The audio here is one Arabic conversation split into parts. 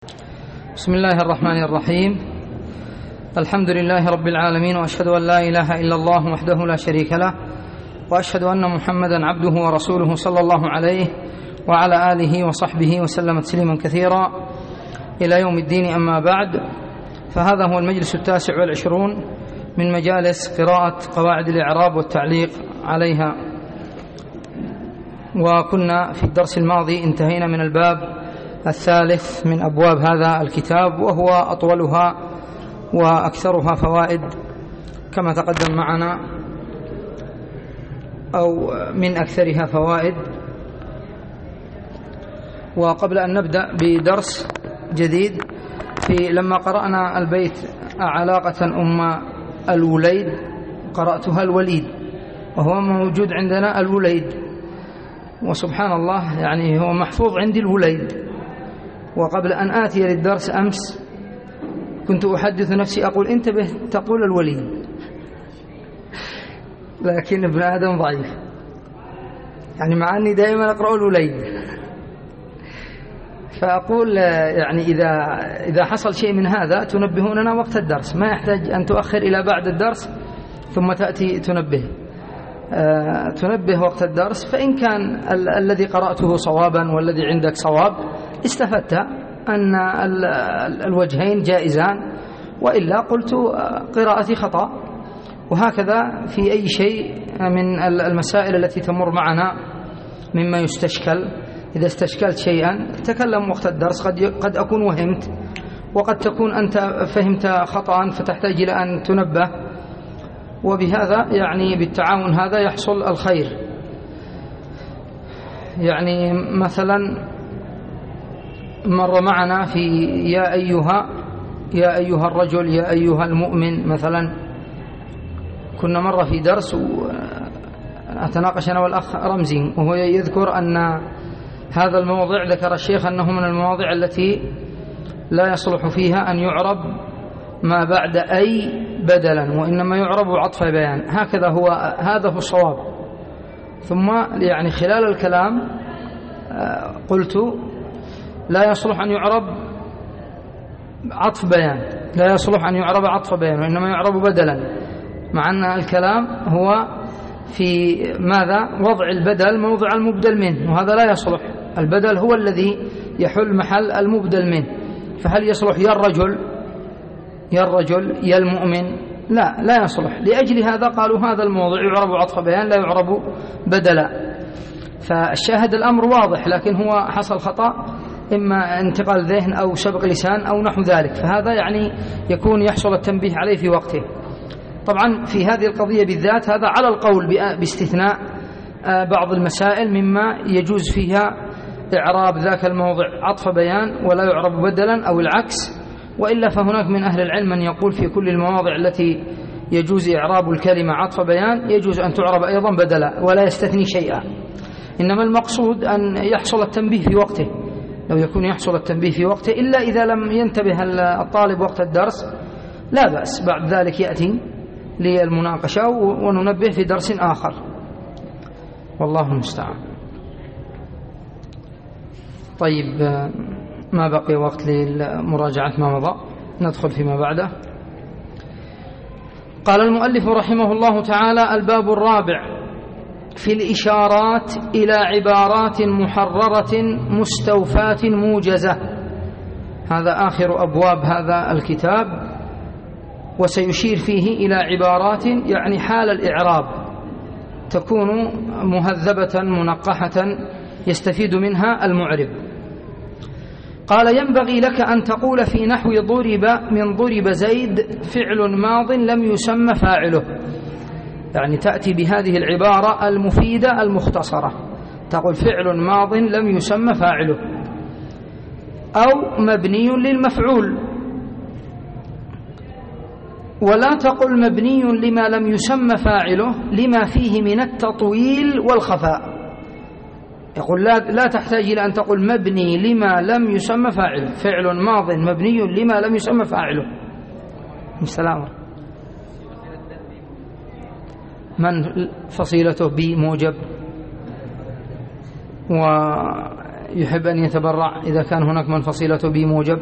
بسم الله الرحمن الرحيم. الحمد لله رب العالمين، وأشهد أن لا إله إلا الله وحده لا شريك له، وأشهد أن محمدا عبده ورسوله صلى الله عليه وعلى آله وصحبه وسلم تسليما كثيرا إلى يوم الدين. أما بعد، فهذا هو المجلس 29 من مجالس قراءة قواعد الإعراب والتعليق عليها. وكنا في الدرس الماضي انتهينا من الباب الثالث من أبواب هذا الكتاب، وهو أطولها وأكثرها فوائد كما تقدم معنا، أو من أكثرها فوائد. وقبل أن نبدأ بدرس جديد، لما قرأنا البيت علاقة أم الوليد قرأتها الوليد، وهو موجود عندنا الوليد، وسبحان الله يعني هو محفوظ عندي الوليد. وقبل أن آتي للدرس أمس كنت أحدث نفسي أقول انتبه تقول الوليد، لكن ابن آدم ضعيف، يعني مع أني دائما أقرأ الوليد. فأقول يعني إذا حصل شيء من هذا تنبهوننا وقت الدرس، ما يحتاج أن تؤخر إلى بعد الدرس ثم تأتي تنبه وقت الدرس. فإن كان الذي قرأته صوابا والذي عندك صواب استفدت أن الوجهين جائزان، وإلا قلت قراءتي خطأ. وهكذا في أي شيء من المسائل التي تمر معنا مما يستشكل، إذا استشكلت شيئا تكلم وقت الدرس، قد أكون وهمت، وقد تكون أنت فهمت خطأ فتحتاج إلى أن تنبه، وبهذا يعني بالتعاون هذا يحصل الخير. يعني مثلا مر معنا في يا أيها الرجل، يا أيها المؤمن مثلا. كنا مرة في درس أتناقش أنا والأخ رمزي، وهو يذكر أن هذا الموضع ذكر الشيخ أنه من المواضع التي لا يصلح فيها أن يعرب ما بعد أي بدلا، وإنما يعرب عطف بيان. هذا هو الصواب. ثم يعني خلال الكلام قلت لا يصلح أن يعرب عطف بيان، لا يصلح أن يعرب عطف بيان، وإنما يعرب بدلا، مع أن الكلام هو في ماذا؟ وضع البدل موضع المبدل منه، وهذا لا يصلح. البدل هو الذي يحل محل المبدل منه. فهل يصلح يا الرجل يا المؤمن؟ لا يصلح. لأجل هذا قالوا هذا الموضع يعرب عطف بيان لا يعرب بدلا. فالشاهد الأمر واضح، لكن هو حصل خطأ، إما انتقال ذهن أو سبق لسان أو نحو ذلك، فهذا يعني يحصل التنبيه عليه في وقته. طبعا في هذه القضية بالذات هذا على القول باستثناء بعض المسائل مما يجوز فيها إعراب ذاك الموضع عطف بيان ولا يعرب بدلا أو العكس. وإلا فهناك من أهل العلم من يقول في كل المواضع التي يجوز إعراب الكلمة عطف بيان يجوز أن تعرب أيضا بدلا ولا يستثني شيئا. إنما المقصود أن يحصل التنبيه في وقته، لو يكون يحصل التنبيه في وقته، إلا إذا لم ينتبه الطالب وقت الدرس لا بأس، بعد ذلك يأتي للمناقشة وننبه في درس آخر، والله المستعان. طيب، ما بقي وقت لمراجعة ما مضى، ندخل فيما بعده. قال المؤلف رحمه الله تعالى: الباب الرابع في الإشارات إلى عبارات محررة مستوفاة موجزة. هذا آخر أبواب هذا الكتاب، وسيشير فيه إلى عبارات يعني حال الإعراب تكون مهذبة منقحة يستفيد منها المعرب. قال: ينبغي لك أن تقول في نحو ضرب زيد فعل ماض لم يسمى فاعله، يعني تأتي بهذه العبارة المفيدة المختصرة، تقول فعل ماض لم يسمى فاعله، أو مبني للمفعول، ولا تقل مبني لما لم يسمى فاعله لما فيه من التطويل والخفاء. يقول لا تحتاج إلى أن تقول مبني لما لم يسمى فاعله، فعل ماض مبني لما لم يسمى فاعله. السلام. من فصيلته بموجب؟ يحب أن يتبرع إذا كان هناك من فصيلته بموجب؟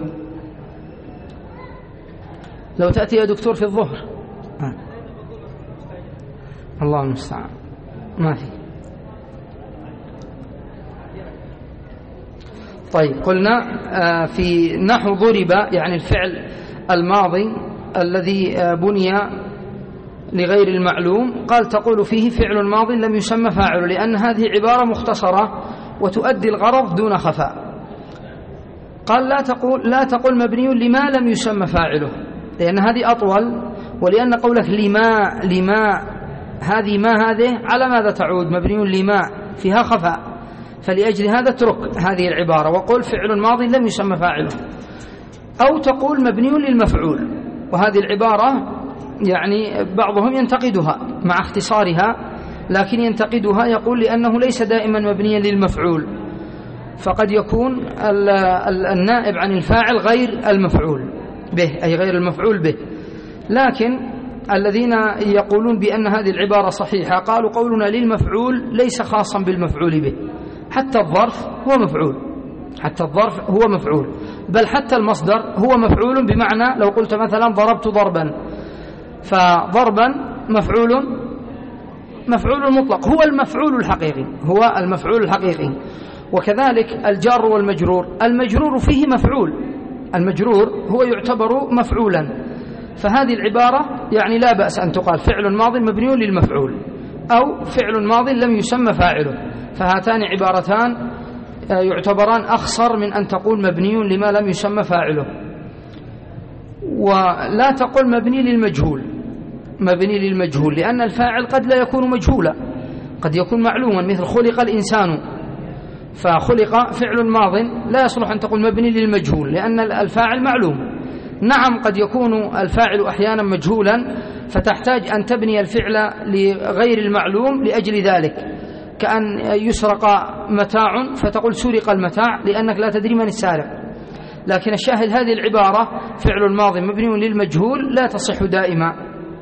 لو تأتي يا دكتور في الظهر الله المستعان ما في. طيب قلنا في نحو ضرب يعني الفعل الماضي الذي بني لغير المعلوم، قال تقول فيه فعل ماض لم يسمى فاعله، لأن هذه عبارة مختصرة وتؤدي الغرض دون خفاء. قال لا تقول مبني لما لم يسمى فاعله، لأن هذه أطول، ولأن قولك لما هذه ما هذه على ماذا تعود؟ مبني لما فيها خفاء، فلأجل هذا اترك هذه العبارة وقل فعل ماضي لم يسمى فاعله. أو تقول مبني للمفعول، وهذه العبارة يعني بعضهم ينتقدها مع اختصارها، لكن ينتقدها يقول لأنه ليس دائما مبنيا للمفعول، فقد يكون النائب عن الفاعل غير المفعول به، أي غير المفعول به. لكن الذين يقولون بأن هذه العبارة صحيحة قالوا قولنا للمفعول ليس خاصا بالمفعول به، حتى الظرف هو مفعول، بل حتى المصدر هو مفعول، بمعنى لو قلت مثلا ضربت ضربا، فضربا مفعول مطلق هو المفعول الحقيقي. وكذلك الجار والمجرور، المجرور فيه مفعول، المجرور هو يعتبر مفعولا، فهذه العبارة يعني لا بأس أن تقال فعل ماض مبني للمفعول أو فعل ماض لم يسمى فاعله، فهاتان عبارتان يعتبران أخصر من أن تقول مبني لما لم يسمى فاعله. ولا تقل مبني للمجهول، لأن الفاعل قد لا يكون مجهولا، قد يكون معلوما، مثل خلق الإنسان، فخلق فعل ماض لا يصلح أن تقول مبني للمجهول لأن الفاعل معلوم. نعم قد يكون الفاعل أحيانا مجهولا، فتحتاج أن تبني الفعل لغير المعلوم لأجل ذلك، كأن يسرق متاع فتقول سرق المتاع لأنك لا تدري من السارق. لكن الشاهد هذه العبارة فعل الماضي مبني للمجهول لا تصح دائما.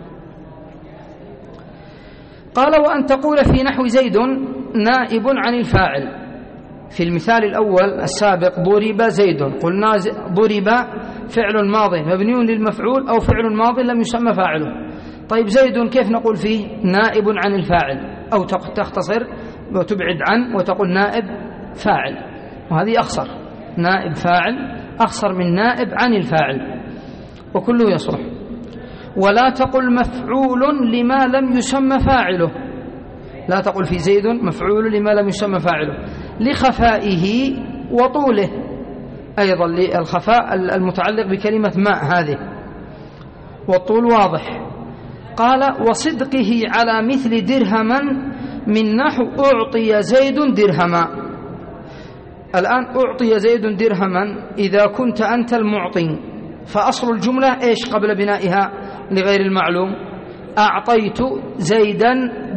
قال وأن تقول في نحو زيد نائب عن الفاعل. في المثال الأول السابق ضرب زيد، قلنا ضرب فعل ماضي مبني للمفعول أو فعل ماضي لم يسمى فاعله. طيب زيد كيف نقول فيه نائب عن الفاعل؟ أو تختصر وتبعد عن وتقول نائب فاعل، وهذه أخصر، نائب فاعل أخصر من نائب عن الفاعل، وكله يصلح. ولا تقل مفعول لما لم يسمى فاعله، لا تقل في زيد مفعول لما لم يسمى فاعله لخفائه وطوله، أيضا للخفاء المتعلق بكلمة ماء هذه، والطول واضح. قال وصدقه على مثل درهما من نحو أعطي زيد درهما. الآن أعطي زيد درهما إذا كنت أنت المعطي، فأصل الجملة إيش قبل بنائها لغير المعلوم؟ أعطيت زيدا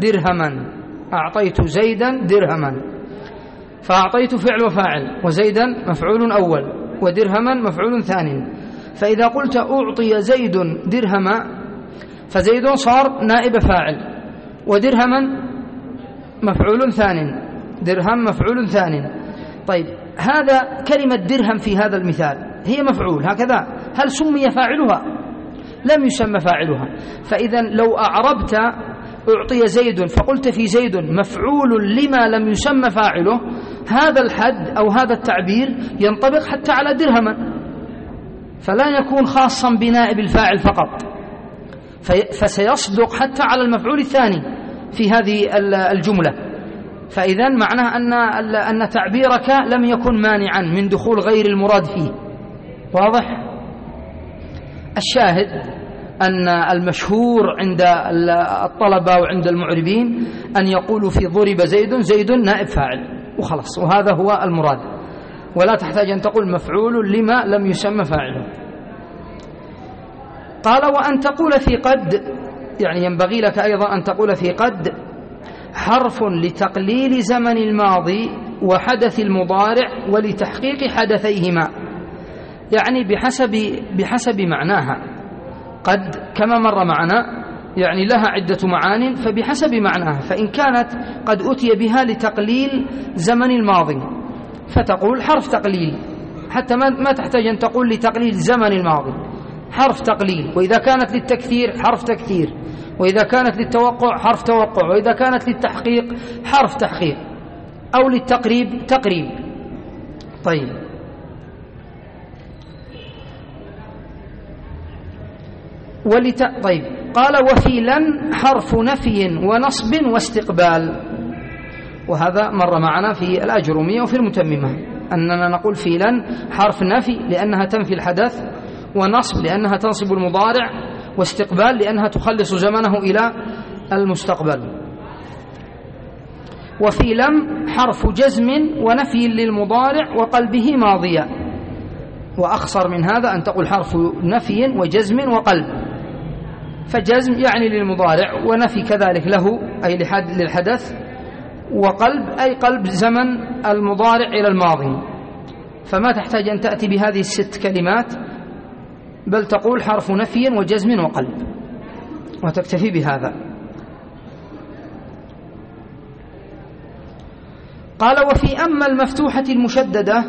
درهما، فأعطيت فعل وفاعل، وزيدا مفعول أول، ودرهما مفعول ثاني. فإذا قلت أعطي زيد درهما فزيد صار نائب فاعل، ودرهما مفعول ثاني، درهم مفعول ثاني. طيب هذا كلمة درهم في هذا المثال هي مفعول هكذا، هل سمي فاعلها؟ لم يسمى فاعلها. فإذا لو أعربت أعطي زيد فقلت في زيد مفعول لما لم يسمى فاعله، هذا الحد أو هذا التعبير ينطبق حتى على درهما، فلا يكون خاصا بنائب الفاعل فقط، فسيصدق حتى على المفعول الثاني في هذه الجملة. فإذا معناه أن تعبيرك لم يكن مانعا من دخول غير المراد فيه. واضح؟ الشاهد أن المشهور عند الطلبة وعند المعربين أن يقولوا في ضرب زيد نائب فاعل وخلاص، وهذا هو المراد، ولا تحتاج أن تقول مفعول لما لم يسمى فاعله. قال وأن تقول في قد، يعني ينبغي لك أيضا أن تقول في قد حرف لتقليل زمن الماضي وحدث المضارع ولتحقيق حدثيهما، يعني بحسب معناها. قد كما مر معنا يعني لها عدة معان، فبحسب معناها، فإن كانت قد أتي بها لتقليل زمن الماضي فتقول حرف تقليل، حتى ما تحتاج أن تقول لتقليل زمن الماضي، حرف تقليل. وإذا كانت للتكثير حرف تكثير، وإذا كانت للتوقع حرف توقع، وإذا كانت للتحقيق حرف تحقيق، أو للتقريب تقريب. طيب، طيب، قال وفي لن حرف نفي ونصب واستقبال. وهذا مر معنا في الأجرمية وفي المتممة، أننا نقول في لن حرف نفي لأنها تنفي الحدث، ونصب لأنها تنصب المضارع، واستقبال لأنها تخلص زمنه إلى المستقبل. وفي لم حرف جزم ونفي للمضارع وقلبه ماضية. وأخصر من هذا أن تقول حرف نفي وجزم وقلب، فجزم يعني للمضارع، ونفي كذلك له أي للحدث، وقلب أي قلب زمن المضارع إلى الماضي. فما تحتاج أن تأتي بهذه الست كلمات، بل تقول حرف نفي وجزم وقلب وتكتفي بهذا. قال وفي أما المفتوحة المشددة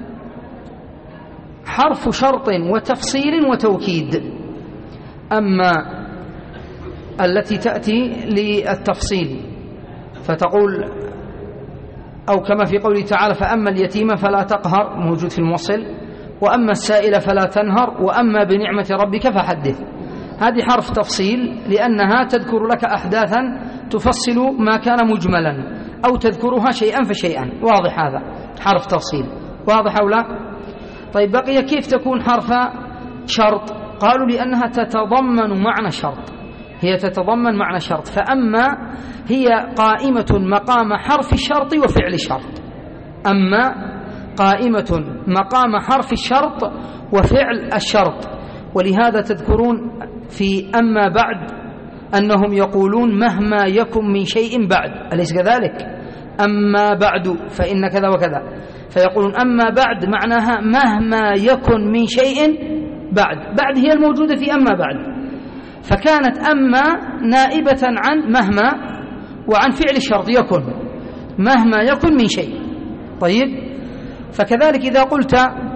حرف شرط وتفصيل وتوكيد. أما التي تأتي للتفصيل فتقول، أو كما في قوله تعالى فأما اليتيم فلا تقهر، موجود في الموصل، وأما السائل فلا تنهر، وأما بنعمة ربك فحدث. هذه حرف تفصيل لأنها تذكر لك أحداثا تفصل ما كان مجملا، أو تذكرها شيئا فشيئا. واضح هذا حرف تفصيل، واضح أو لا؟ طيب، بقي كيف تكون حرف شرط؟ قالوا لأنها تتضمن معنى شرط، هي تتضمن معنى شرط. فأما هي قائمة مقام حرف الشرط وفعل الشرط، أما قائمة مقام حرف الشرط وفعل الشرط. ولهذا تذكرون في أما بعد أنهم يقولون مهما يكن من شيء بعد، أليس كذلك؟ أما بعد فإن كذا وكذا، فيقولون أما بعد معناها مهما يكن من شيء بعد هي الموجودة في أما بعد، فكانت أما نائبة عن مهما وعن فعل الشرط يكن، مهما يكن من شيء. طيب، فكذلك إذا قلت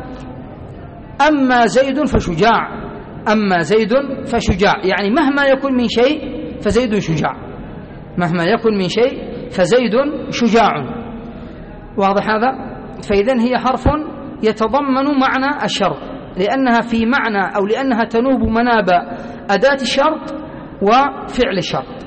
أما زيد فشجاع، أما زيد فشجاع، يعني مهما يكن من شيء فزيد شجاع، مهما يكن من شيء فزيد شجاع. واضح هذا؟ فإذن هي حرف يتضمن معنى الشرط، لأنها في معنى أو لأنها تنوب مناب أداة الشرط وفعل الشرط.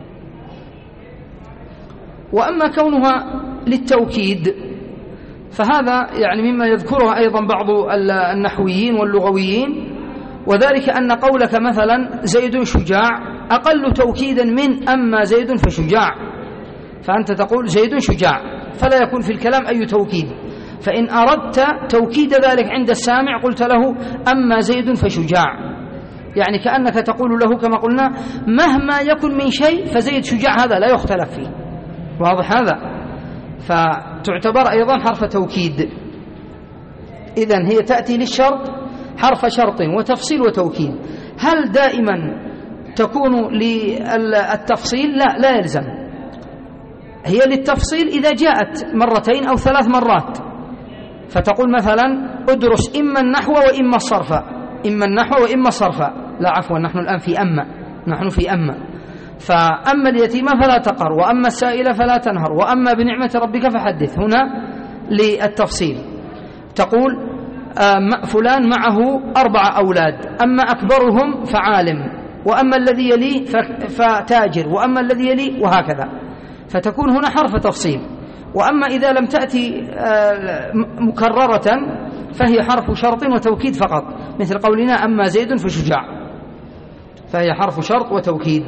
وأما كونها للتوكيد فهذا يعني مما يذكره أيضا بعض النحويين واللغويين، وذلك أن قولك مثلا زيد شجاع أقل توكيدا من أما زيد فشجاع، فأنت تقول زيد شجاع فلا يكون في الكلام أي توكيد. فإن أردت توكيد ذلك عند السامع قلت له أما زيد فشجاع، يعني كأنك تقول له كما قلنا مهما يكن من شيء فزيد شجاع، هذا لا يختلف فيه. واضح هذا؟ فتعتبر أيضا حرف توكيد. إذن هي تأتي للشرط حرف شرط وتفصيل وتوكيد. هل دائما تكون للتفصيل؟ لا يلزم، هي للتفصيل إذا جاءت مرتين أو 3 مرات، فتقول مثلا ادرس إما النحو وإما الصرف، إما النحو وإما الصرف. لا عفوا، نحن الآن في أما، نحن في أما. فأما اليتيم فلا تقهر، وأما السائل فلا تنهر، وأما بنعمة ربك فحدث. هنا للتفصيل تقول فلان معه 4 أولاد، أما أكبرهم فعالم، وأما الذي يلي فتاجر، وأما الذي يلي، وهكذا. فتكون هنا حرف تفصيل. وأما إذا لم تأتي مكررة فهي حرف شرط وتوكيد فقط، مثل قولنا أما زيد فشجاع، فهي حرف شرط وتوكيد.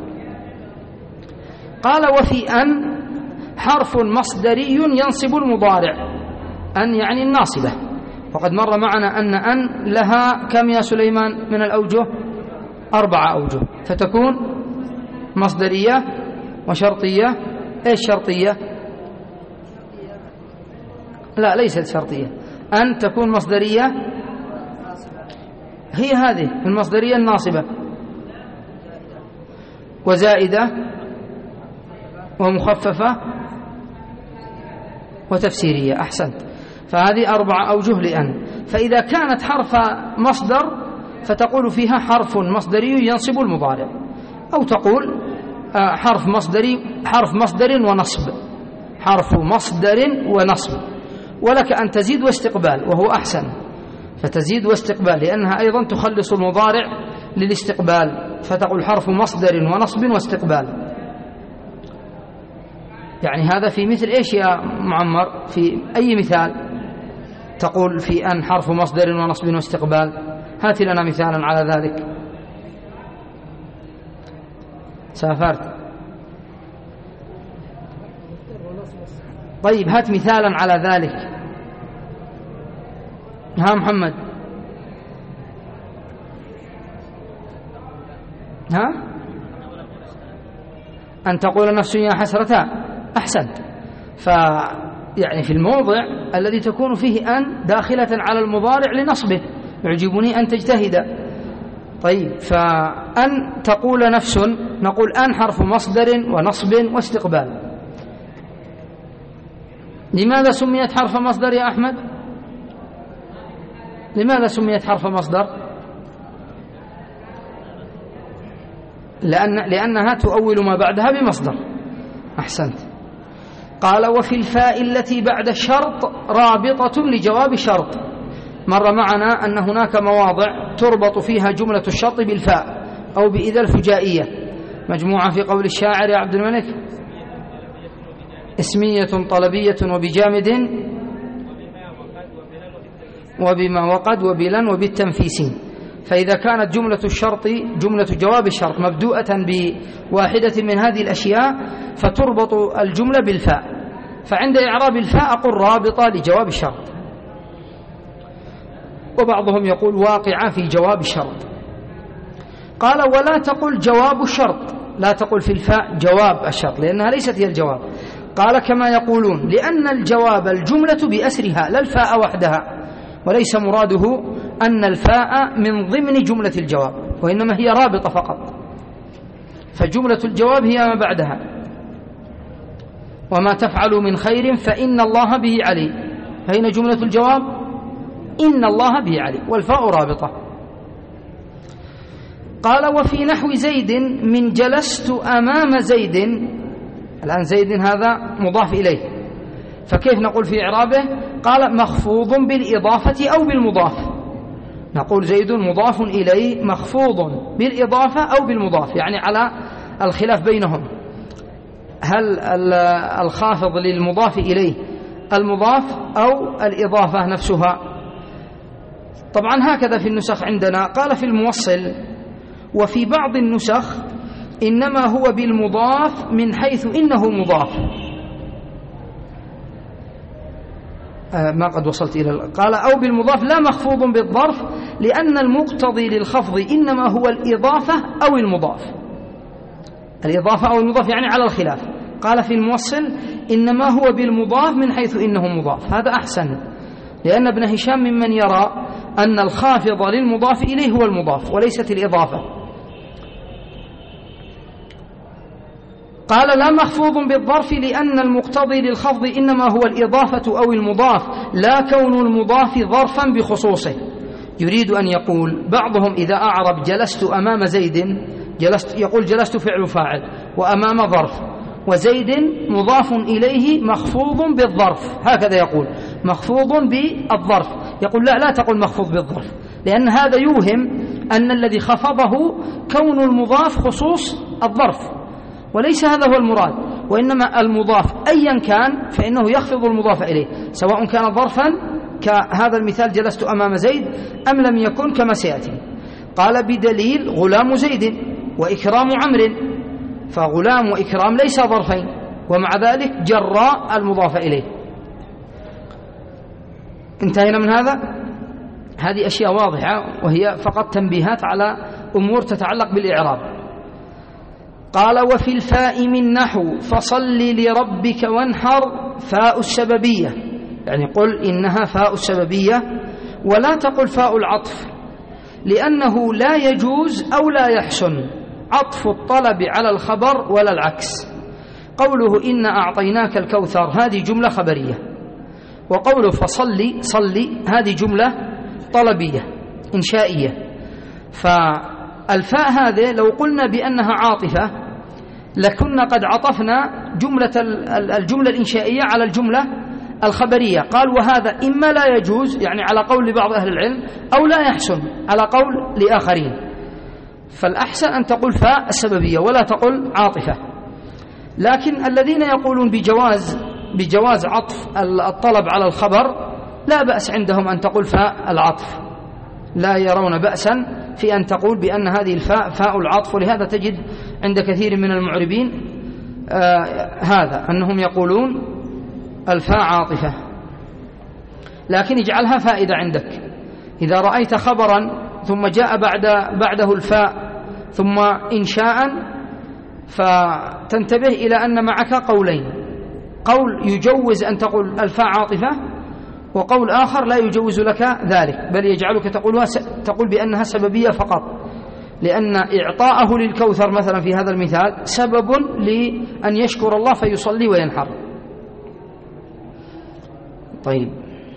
قال وفي أن حرف مصدري ينصب المضارع، أن يعني الناصبة. وقد مر معنا أن لها كم يا سليمان من الأوجه؟ 4 أوجه، فتكون مصدرية وشرطية. إيش شرطية؟ لا، ليست شرطية. أن تكون مصدرية، هي هذه المصدرية الناصبة، وزائدة ومخففة وتفسيرية. أحسنت. فهذه 4 أوجه لأن. فإذا كانت حرف مصدر فتقول فيها حرف مصدري ينصب المضارع، أو تقول حرف مصدر ونصب، حرف مصدر ونصب. ولك أن تزيد واستقبال وهو أحسن، فتزيد واستقبال لأنها أيضا تخلص المضارع للاستقبال، فتقول حرف مصدر ونصب واستقبال. يعني هذا في مثل إيش يا معمر؟ في أي مثال تقول في أن حرف مصدر ونصب واستقبال؟ هات لنا مثالا على ذلك. سافرت. طيب هات مثالا على ذلك. ها محمد، ها؟ أن تقول نفس يا حسرة. أحسنت. يعني في الموضع الذي تكون فيه أن داخلة على المضارع لنصبه، يعجبني أن تجتهد. طيب فأن تقول نفس، نقول أن حرف مصدر ونصب واستقبال. لماذا سميت حرف مصدر يا أحمد؟ لماذا سميت حرف مصدر؟ لأنها تؤول ما بعدها بمصدر. أحسنت. قال وفي الفاء التي بعد الشرط رابطة لجواب شرط. مر معنا أن هناك مواضع تربط فيها جملة الشرط بالفاء أو بإذا الفجائية، مجموعة في قول الشاعر يا عبد الملك: اسمية طلبية وبجامد وبما وقد وبلن وبالتنفيسين. فإذا كانت جملة الشرط جملة جواب الشرط مبدوءة بواحدة من هذه الأشياء فتربط الجملة بالفاء، فعند إعراب الفاء أقول رابطة لجواب الشرط. وبعضهم يقول واقعة في جواب الشرط. قال ولا تقل جواب الشرط، لا تقل في الفاء جواب الشرط لأنها ليست هي الجواب. قال كما يقولون لأن الجواب الجملة بأسرها لا الفاء وحدها، وليس مراده أن الفاء من ضمن جملة الجواب، وإنما هي رابطة فقط، فجملة الجواب هي ما بعدها: وما تفعلوا من خير فإن الله به عليم. فهنا جملة الجواب إن الله به عليم، والفاء رابطة. قال وفي نحو زيد من جلست أمام زيد. الآن زيد هذا مضاف إليه، فكيف نقول في إعرابه؟ قال مخفوض بالإضافة أو بالمضاف. نقول زيد مضاف إليه مخفوض بالإضافة أو بالمضاف، يعني على الخلاف بينهم، هل الخافض للمضاف إليه المضاف أو الإضافة نفسها؟ طبعا هكذا في النسخ عندنا. قال في الموصل وفي بعض النسخ إنما هو بالمضاف من حيث إنه مضاف. ما قد وصلت إلى قال أو بالمضاف لا مخفوض بالظرف، لأن المقتضي للخفض إنما هو الإضافة أو المضاف. الإضافة أو المضاف يعني على الخلاف. قال في الموصل إنما هو بالمضاف من حيث إنه مضاف، هذا أحسن، لأن ابن هشام ممن يرى أن الخافض للمضاف إليه هو المضاف وليست الإضافة. قال لا مخفوض بالظرف لأن المقتضي للخفض إنما هو الإضافة أو المضاف، لا كون المضاف ظرفا بخصوصه. يريد أن يقول بعضهم إذا أعرب جلست أمام زيد، يقول جلست فعل فاعل وأمام ظرف، وزيد مضاف إليه مخفوض بالظرف، هكذا يقول مخفوض بالظرف. يقول لا تقل مخفوض بالظرف، لأن هذا يوهم أن الذي خفضه كون المضاف خصوص الظرف، وليس هذا هو المراد، وإنما المضاف أيا كان فإنه يخفض المضاف إليه، سواء كان ظرفا كهذا المثال جلست أمام زيد أم لم يكن كما سيأتي. قال بدليل غلام زيد وإكرام عمرو، فغلام وإكرام ليس ظرفين، ومع ذلك جراء المضاف إليه. انتهينا من هذا. هذه أشياء واضحة وهي فقط تنبيهات على أمور تتعلق بالإعراب. قال وفي الفاء من نحو فصل لربك وانحر فاء السببية، يعني قل إنها فاء السببية، ولا تقل فاء العطف، لأنه لا يجوز أو لا يحسن عطف الطلب على الخبر ولا العكس. قوله إن أعطيناك الكوثر هذه جملة خبرية، وقوله فصلي صلي هذه جملة طلبية إنشائية، فالفاء هذه لو قلنا بأنها عاطفة لكنا قد عطفنا الجملة الإنشائية على الجملة الخبرية. قال وهذا إما لا يجوز يعني على قول لبعض أهل العلم، أو لا يحسن على قول لآخرين. فالأحسن أن تقول فاء السببية ولا تقول عاطفة. لكن الذين يقولون بجواز عطف الطلب على الخبر لا بأس عندهم أن تقول فاء العطف، لا يرون بأسا في أن تقول بأن هذه الفاء فاء العطف. ولهذا تجد عند كثير من المعربين هذا أنهم يقولون الفاء عاطفة، لكن اجعلها فائدة عندك. إذا رأيت خبرا ثم جاء بعده الفاء ثم إنشاء، فتنتبه إلى أن معك قولين: قول يجوز أن تقول الفاء عاطفة، وقول آخر لا يجوز لك ذلك، بل يجعلك تقول بأنها سببية فقط، لأن إعطاءه للكوثر مثلا في هذا المثال سبب لأن يشكر الله فيصلي وينحر. طيب،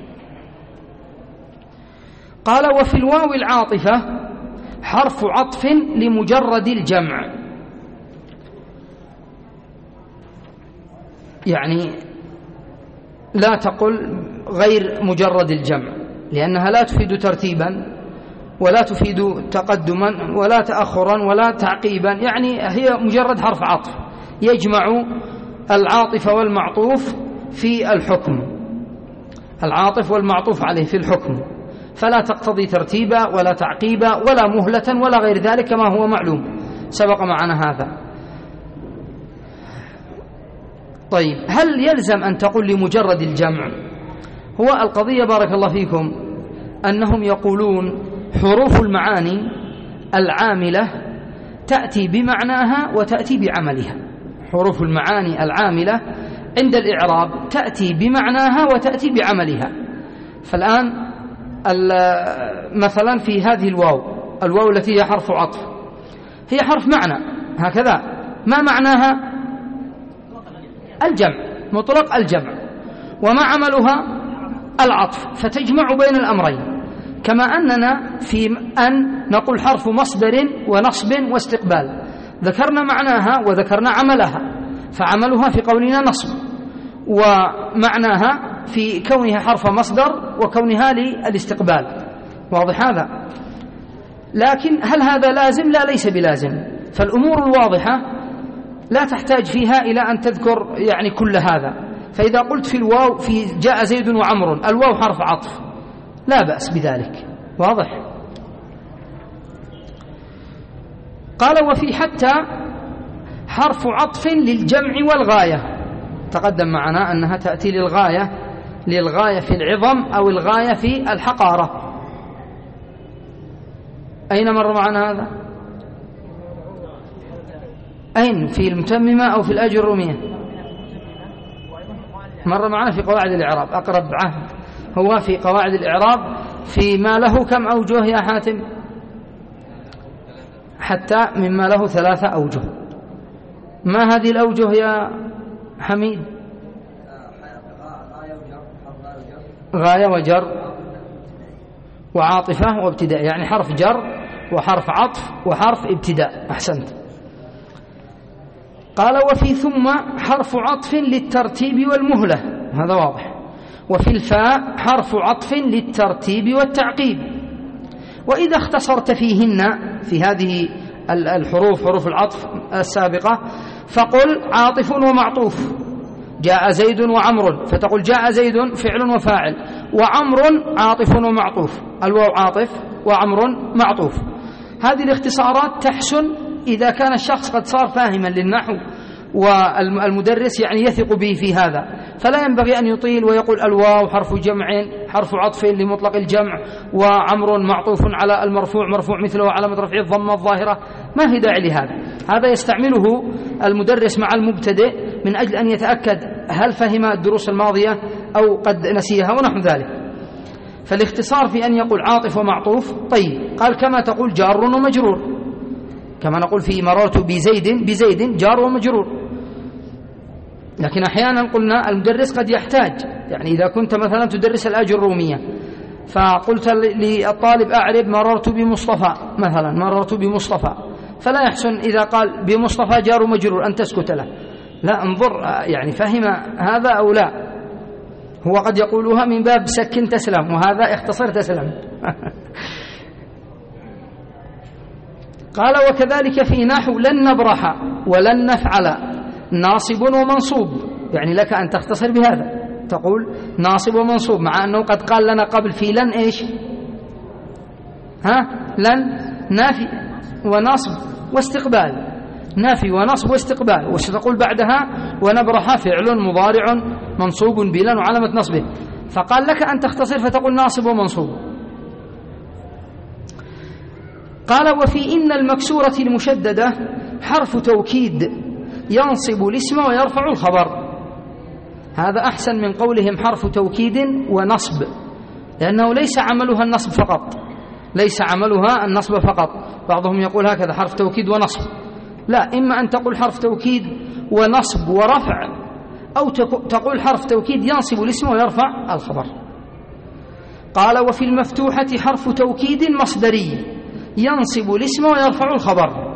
قال وفي الواو العاطفة حرف عطف لمجرد الجمع، يعني لا تقل غير مجرد الجمع، لأنها لا تفيد ترتيبا ولا تفيد تقدما ولا تأخرا ولا تعقيبا، يعني هي مجرد حرف عطف يجمع العاطف والمعطوف في الحكم، العاطف والمعطوف عليه في الحكم، فلا تقتضي ترتيبا ولا تعقيبا ولا مهلة ولا غير ذلك كما هو معلوم سبق معنا هذا. طيب، هل يلزم أن تقول لمجرد الجمع؟ هو القضية بارك الله فيكم أنهم يقولون حروف المعاني العاملة تأتي بمعناها وتأتي بعملها. حروف المعاني العاملة عند الإعراب تأتي بمعناها وتأتي بعملها. فالآن مثلا في هذه الواو التي هي حرف عطف هي حرف معنى هكذا، ما معناها؟ الجمع، مطلق الجمع، وما عملها؟ العطف، فتجمع بين الأمرين. كما أننا في أن نقول حرف مصدر ونصب واستقبال، ذكرنا معناها وذكرنا عملها، فعملها في قولنا نصب، ومعناها في كونها حرف مصدر وكونها للاستقبال. واضح هذا؟ لكن هل هذا لازم؟ لا، ليس بلازم. فالأمور الواضحة لا تحتاج فيها إلى أن تذكر يعني كل هذا. فإذا قلت في الواو في جاء زيد وعمر، الواو حرف عطف لا بأس بذلك. واضح؟ قال وفي حتى حرف عطف للجمع والغاية، تقدم معنا أنها تأتي للغاية في العظم أو الغاية في الحقارة. أين مر معنا هذا؟ أين؟ في المتممة أو في الأجرمية؟ مر معنا في قواعد الإعراب، أقرب عهد هو في قواعد الإعراب في ما له كم أوجه يا حاتم؟ حتى مما له 3 أوجه. ما هذه الأوجه يا حميد؟ غاية وجر وعاطفة وابتداء، يعني حرف جر وحرف عطف وحرف ابتداء. أحسنت. قال وفي ثم حرف عطف للترتيب والمهلة، هذا واضح. وفي الفاء حرف عطف للترتيب والتعقيب. وإذا اختصرت فيهن في هذه الحروف حروف العطف السابقة فقل عاطف ومعطوف. جاء زيد وعمر، فتقول جاء زيد فعل وفاعل، وعمر عاطف ومعطوف، الواو عاطف وعمر معطوف. هذه الاختصارات تحسن إذا كان الشخص قد صار فاهما للنحو والمدرس يعني يثق به في هذا، فلا ينبغي أن يطيل ويقول الواو حرف جمع حرف عطف لمطلق الجمع، وعمر معطوف على المرفوع مرفوع مثله علامة رفعه الضمة الظاهرة. ما في داعي لهذا. هذا يستعمله المدرس مع المبتدئ من أجل أن يتأكد هل فهم الدروس الماضية أو قد نسيها ونحو ذلك. فالاختصار في أن يقول عاطف ومعطوف. طيب، قال كما تقول جار ومجرور، كما نقول في مررت بزيد جار ومجرور. لكن أحيانا قلنا المدرس قد يحتاج، يعني إذا كنت مثلا تدرس الأجرومية فقلت للطالب أعرب مررت بمصطفى مثلا، مررت بمصطفى، فلا يحسن إذا قال بمصطفى جار مجرور أن تسكت له، لا، انظر يعني فهم هذا أو لا. هو قد يقولها من باب سكن تسلم، وهذا اختصر تسلم. قال وكذلك في نحو لن نبرح ولن نفعل ناصب ومنصوب، يعني لك أن تختصر بهذا، تقول ناصب ومنصوب، مع أنه قد قال لنا قبل في لن إيش؟ لن نافي ونصب واستقبال، نافي ونصب واستقبال، وستقول بعدها ونبرح فعل مضارع منصوب بلن وعلامة نصبه، فقال لك أن تختصر فتقول ناصب ومنصوب. قال وفي إن المكسورة المشددة حرف توكيد ينصب الاسم ويرفع الخبر. هذا أحسن من قولهم حرف توكيد ونصب، لأنه ليس عملها النصب فقط، ليس عملها النصب فقط. بعضهم يقول هكذا حرف توكيد ونصب، لا، إما أن تقول حرف توكيد ونصب ورفع، أو تقول حرف توكيد ينصب الاسم ويرفع الخبر. قال وفي المفتوحة حرف توكيد مصدري ينصب الاسم ويرفع الخبر.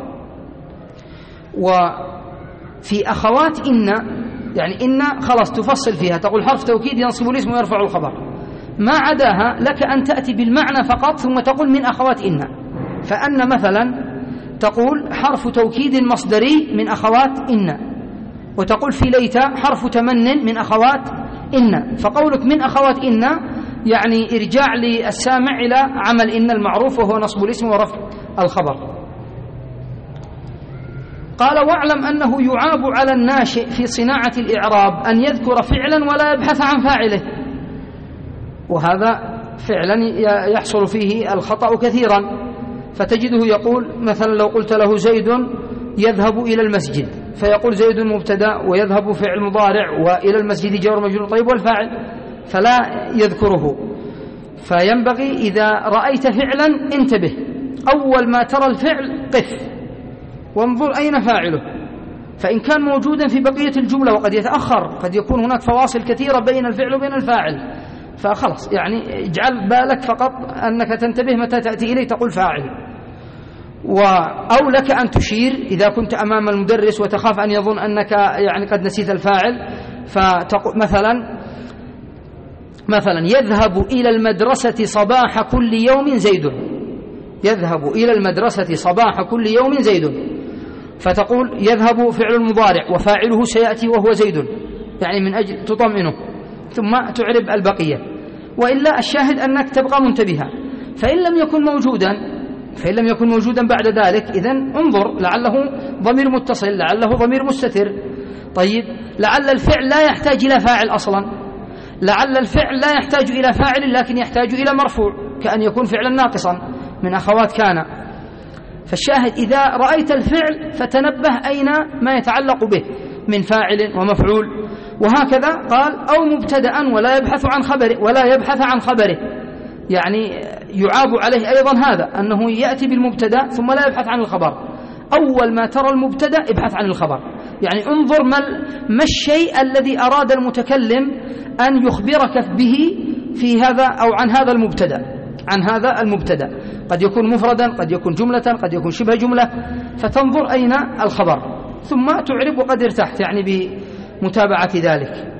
وفي أخوات إن، يعني إن خلاص تفصل فيها، تقول حرف توكيد ينصب الاسم ويرفع الخبر، ما عداها لك أن تأتي بالمعنى فقط ثم تقول من أخوات إن. فأن مثلا تقول حرف توكيد مصدري من أخوات إن، وتقول في ليت حرف تمن من أخوات إن. فقولك من أخوات إن يعني إرجاع للسامع إلى عمل إن المعروف وهو نصب الاسم ورفع الخبر. قال واعلم أنه يعاب على الناشئ في صناعة الإعراب أن يذكر فعلا ولا يبحث عن فاعله، وهذا فعلا يحصل فيه الخطأ كثيرا. فتجده يقول مثلا لو قلت له زيد يذهب إلى المسجد، فيقول زيد مبتدأ ويذهب فعل مضارع وإلى المسجد جار مجرور، طيب والفاعل؟ فلا يذكره. فينبغي إذا رأيت فعلا انتبه، أول ما ترى الفعل قف وانظر أين فاعله، فإن كان موجودا في بقية الجملة وقد يتأخر، قد يكون هناك فواصل كثيرة بين الفعل وبين الفاعل، فخلص يعني اجعل بالك فقط أنك تنتبه متى تأتي إليه تقول فاعل. أو لك أن تشير إذا كنت أمام المدرس وتخاف أن يظن أنك يعني قد نسيت الفاعل، فتقول مثلا يذهب إلى المدرسة صباح كل يوم زيد، يذهب إلى المدرسة صباح كل يوم زيد، فتقول يذهب فعل المضارع وفاعله سيأتي وهو زيد، يعني من أجل تطمئنه، ثم تعرب البقية. وإلا الشاهد أنك تبقى منتبها. فإن لم يكن موجودا بعد ذلك، إذن انظر لعله ضمير متصل، لعله ضمير مستتر. طيب لعل الفعل لا يحتاج إلى فاعل أصلا، لعل الفعل لا يحتاج إلى فاعل لكن يحتاج إلى مرفوع، كأن يكون فعلا ناقصا من أخوات كان. فالشاهد إذا رأيت الفعل فتنبه أين ما يتعلق به من فاعل ومفعول. وهكذا قال أو مبتدأ ولا يبحث عن خبره، يعني يعاب عليه أيضا هذا أنه يأتي بالمبتدأ ثم لا يبحث عن الخبر. أول ما ترى المبتدأ ابحث عن الخبر، يعني انظر ما الشيء الذي أراد المتكلم أن يخبرك به في هذا أو عن هذا المبتدأ، قد يكون مفردا، قد يكون جملة، قد يكون شبه جملة، فتنظر أين الخبر ثم تعرب وقد ارتحت يعني بمتابعة ذلك.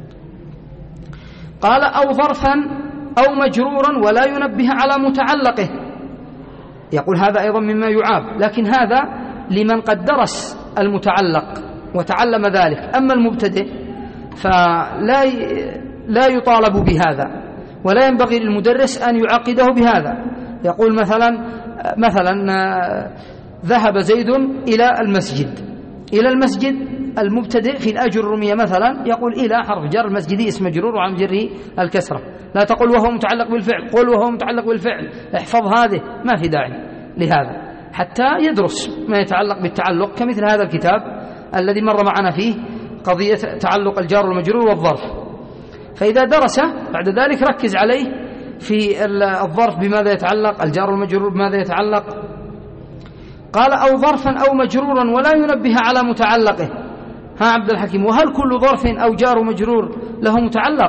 قال أو ظرفا أو مجرورا ولا ينبه على متعلقه، يقول هذا أيضا مما يعاب، لكن هذا لمن قد درس المتعلق وتعلم ذلك. أما المبتدئ فلا يطالب بهذا، ولا ينبغي للمدرس أن يعقده بهذا. يقول مثلا ذهب زيد إلى المسجد، المبتدئ في الأجرومية مثلا يقول إلى حرف جر، المسجد اسم مجرور وعن جره الكسرة، لا تقول وهو متعلق بالفعل، قل وهو متعلق بالفعل، احفظ هذه، ما في داعي لهذا حتى يدرس ما يتعلق بالتعلق، كمثل هذا الكتاب الذي مر معنا فيه قضية تعلق الجار والمجرور والظرف. فإذا درسه بعد ذلك ركز عليه في الظرف بماذا يتعلق، الجار والمجرور بماذا يتعلق. قال أو ظرفا أو مجرورا ولا ينبه على متعلقه، ها عبد الحكيم، وهل كل ظرف أو جار مجرور له متعلق؟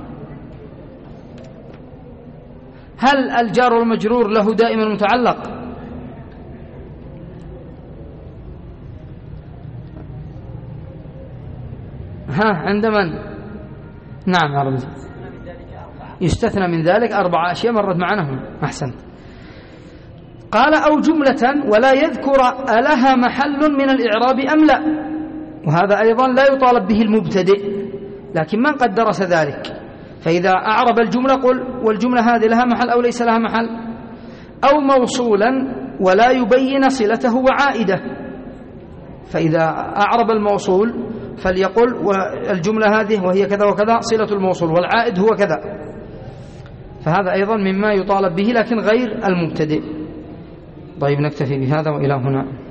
هل الجار والمجرور له دائما متعلق؟ ها عند من؟ نعم يا رب. يستثنى من ذلك 4 أشياء مرت معنا هنا. أحسن. قال أو جملة ولا يذكر ألها محل من الإعراب أم لا، وهذا أيضا لا يطالب به المبتدئ، لكن من قد درس ذلك، فإذا أعرب الجملة قل والجملة هذه لها محل أو ليس لها محل، أو موصولا ولا يبين صلته وعائده، فإذا أعرب الموصول فليقل والجملة هذه وهي كذا وكذا صلة الموصول والعائد هو كذا، فهذا أيضا مما يطالب به لكن غير المبتدئ. طيب نكتفي بهذا وإلى هنا.